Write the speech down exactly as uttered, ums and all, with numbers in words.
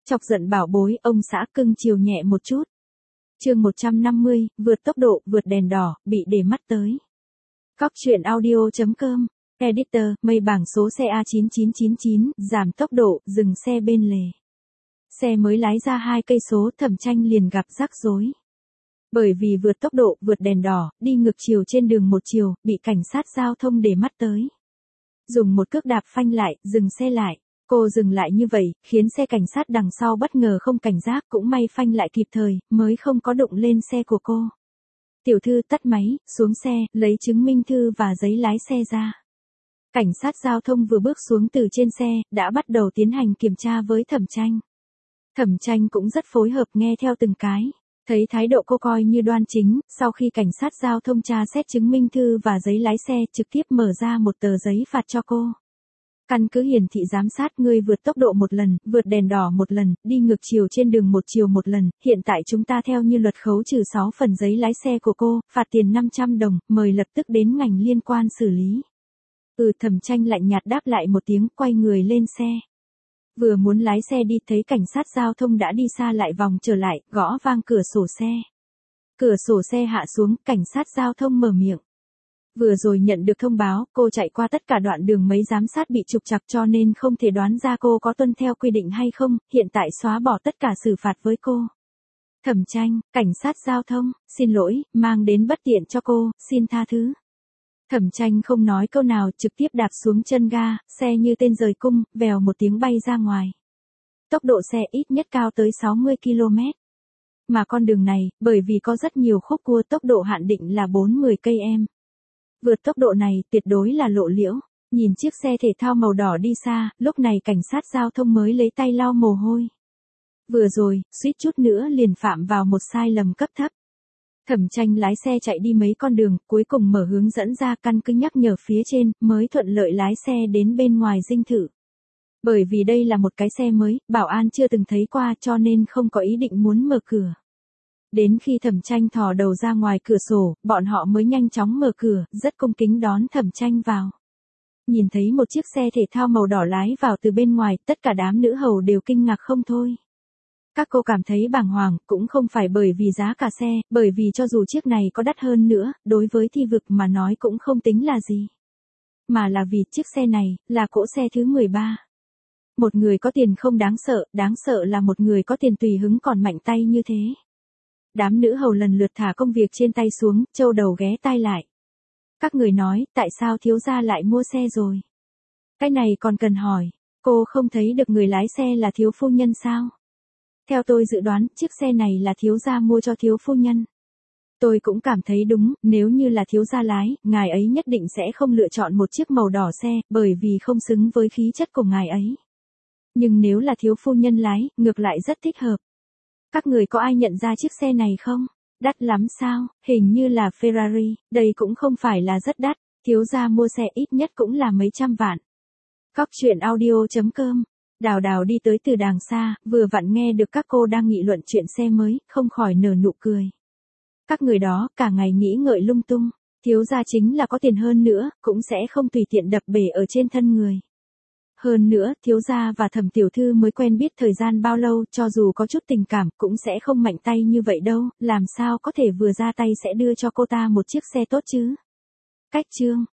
Chọc giận bảo bối, ông xã cưng chiều nhẹ một chút. Chương một trăm năm mươi, vượt tốc độ, vượt đèn đỏ, bị để mắt tới. Cóc truyện audio chấm com, Editor, mây bảng số xe A chín chín chín chín, giảm tốc độ, dừng xe bên lề. Xe mới lái ra hai cây số, Thẩm Tranh liền gặp rắc rối. Bởi vì vượt tốc độ, vượt đèn đỏ, đi ngược chiều trên đường một chiều, bị cảnh sát giao thông để mắt tới. Dùng một cước đạp phanh lại, dừng xe lại. Cô dừng lại như vậy, khiến xe cảnh sát đằng sau bất ngờ không cảnh giác, cũng may phanh lại kịp thời, mới không có đụng lên xe của cô. Tiểu thư tắt máy, xuống xe, lấy chứng minh thư và giấy lái xe ra. Cảnh sát giao thông vừa bước xuống từ trên xe, đã bắt đầu tiến hành kiểm tra với Thẩm Tranh. Thẩm Tranh cũng rất phối hợp nghe theo từng cái. Thấy thái độ cô coi như đoan chính, sau khi cảnh sát giao thông tra xét chứng minh thư và giấy lái xe, trực tiếp mở ra một tờ giấy phạt cho cô. Căn cứ hiển thị giám sát, ngươi vượt tốc độ một lần, vượt đèn đỏ một lần, đi ngược chiều trên đường một chiều một lần, hiện tại chúng ta theo như luật khấu trừ sáu phần giấy lái xe của cô, phạt tiền năm trăm đồng, mời lập tức đến ngành liên quan xử lý. Ừ, Thẩm Tranh lạnh nhạt đáp lại một tiếng, quay người lên xe. Vừa muốn lái xe đi thấy cảnh sát giao thông đã đi xa lại vòng trở lại, gõ vang cửa sổ xe. Cửa sổ xe hạ xuống, cảnh sát giao thông mở miệng. Vừa rồi nhận được thông báo, cô chạy qua tất cả đoạn đường mấy giám sát bị trục trặc cho nên không thể đoán ra cô có tuân theo quy định hay không, hiện tại xóa bỏ tất cả xử phạt với cô. Thẩm Tranh, cảnh sát giao thông, xin lỗi, mang đến bất tiện cho cô, xin tha thứ. Thẩm Tranh không nói câu nào, trực tiếp đạp xuống chân ga, xe như tên rời cung, vèo một tiếng bay ra ngoài. Tốc độ xe ít nhất cao tới sáu mươi ki lô mét. Mà con đường này, bởi vì có rất nhiều khúc cua, tốc độ hạn định là bốn mươi ki lô mét. Vượt tốc độ này tuyệt đối là lộ liễu. Nhìn chiếc xe thể thao màu đỏ đi xa, lúc này cảnh sát giao thông mới lấy tay lau mồ hôi. Vừa rồi, suýt chút nữa liền phạm vào một sai lầm cấp thấp. Thẩm Tranh lái xe chạy đi mấy con đường, cuối cùng mở hướng dẫn ra, căn cứ nhắc nhở phía trên, mới thuận lợi lái xe đến bên ngoài dinh thự. Bởi vì đây là một cái xe mới, bảo an chưa từng thấy qua cho nên không có ý định muốn mở cửa. Đến khi Thẩm Tranh thò đầu ra ngoài cửa sổ, bọn họ mới nhanh chóng mở cửa, rất cung kính đón Thẩm Tranh vào. Nhìn thấy một chiếc xe thể thao màu đỏ lái vào từ bên ngoài, tất cả đám nữ hầu đều kinh ngạc không thôi. Các cô cảm thấy bàng hoàng, cũng không phải bởi vì giá cả xe, bởi vì cho dù chiếc này có đắt hơn nữa, đối với thi vực mà nói cũng không tính là gì. Mà là vì chiếc xe này, là cỗ xe thứ mười ba. Một người có tiền không đáng sợ, đáng sợ là một người có tiền tùy hứng còn mạnh tay như thế. Đám nữ hầu lần lượt thả công việc trên tay xuống, châu đầu ghé tai lại. Các người nói, tại sao thiếu gia lại mua xe rồi? Cái này còn cần hỏi, cô không thấy được người lái xe là thiếu phu nhân sao? Theo tôi dự đoán, chiếc xe này là thiếu gia mua cho thiếu phu nhân. Tôi cũng cảm thấy đúng, nếu như là thiếu gia lái, ngài ấy nhất định sẽ không lựa chọn một chiếc màu đỏ xe, bởi vì không xứng với khí chất của ngài ấy. Nhưng nếu là thiếu phu nhân lái, ngược lại rất thích hợp. Các người có ai nhận ra chiếc xe này không? Đắt lắm sao? Hình như là Ferrari, đây cũng không phải là rất đắt, thiếu gia mua xe ít nhất cũng là mấy trăm vạn. Cóc truyện audio chấm com. Đào Đào đi tới từ đàng xa, vừa vặn nghe được các cô đang nghị luận chuyện xe mới, không khỏi nở nụ cười. Các người đó, cả ngày nghĩ ngợi lung tung, thiếu gia chính là có tiền hơn nữa, cũng sẽ không tùy tiện đập bể ở trên thân người. Hơn nữa, thiếu gia và Thẩm tiểu thư mới quen biết thời gian bao lâu, cho dù có chút tình cảm, cũng sẽ không mạnh tay như vậy đâu, làm sao có thể vừa ra tay sẽ đưa cho cô ta một chiếc xe tốt chứ. Cách chương.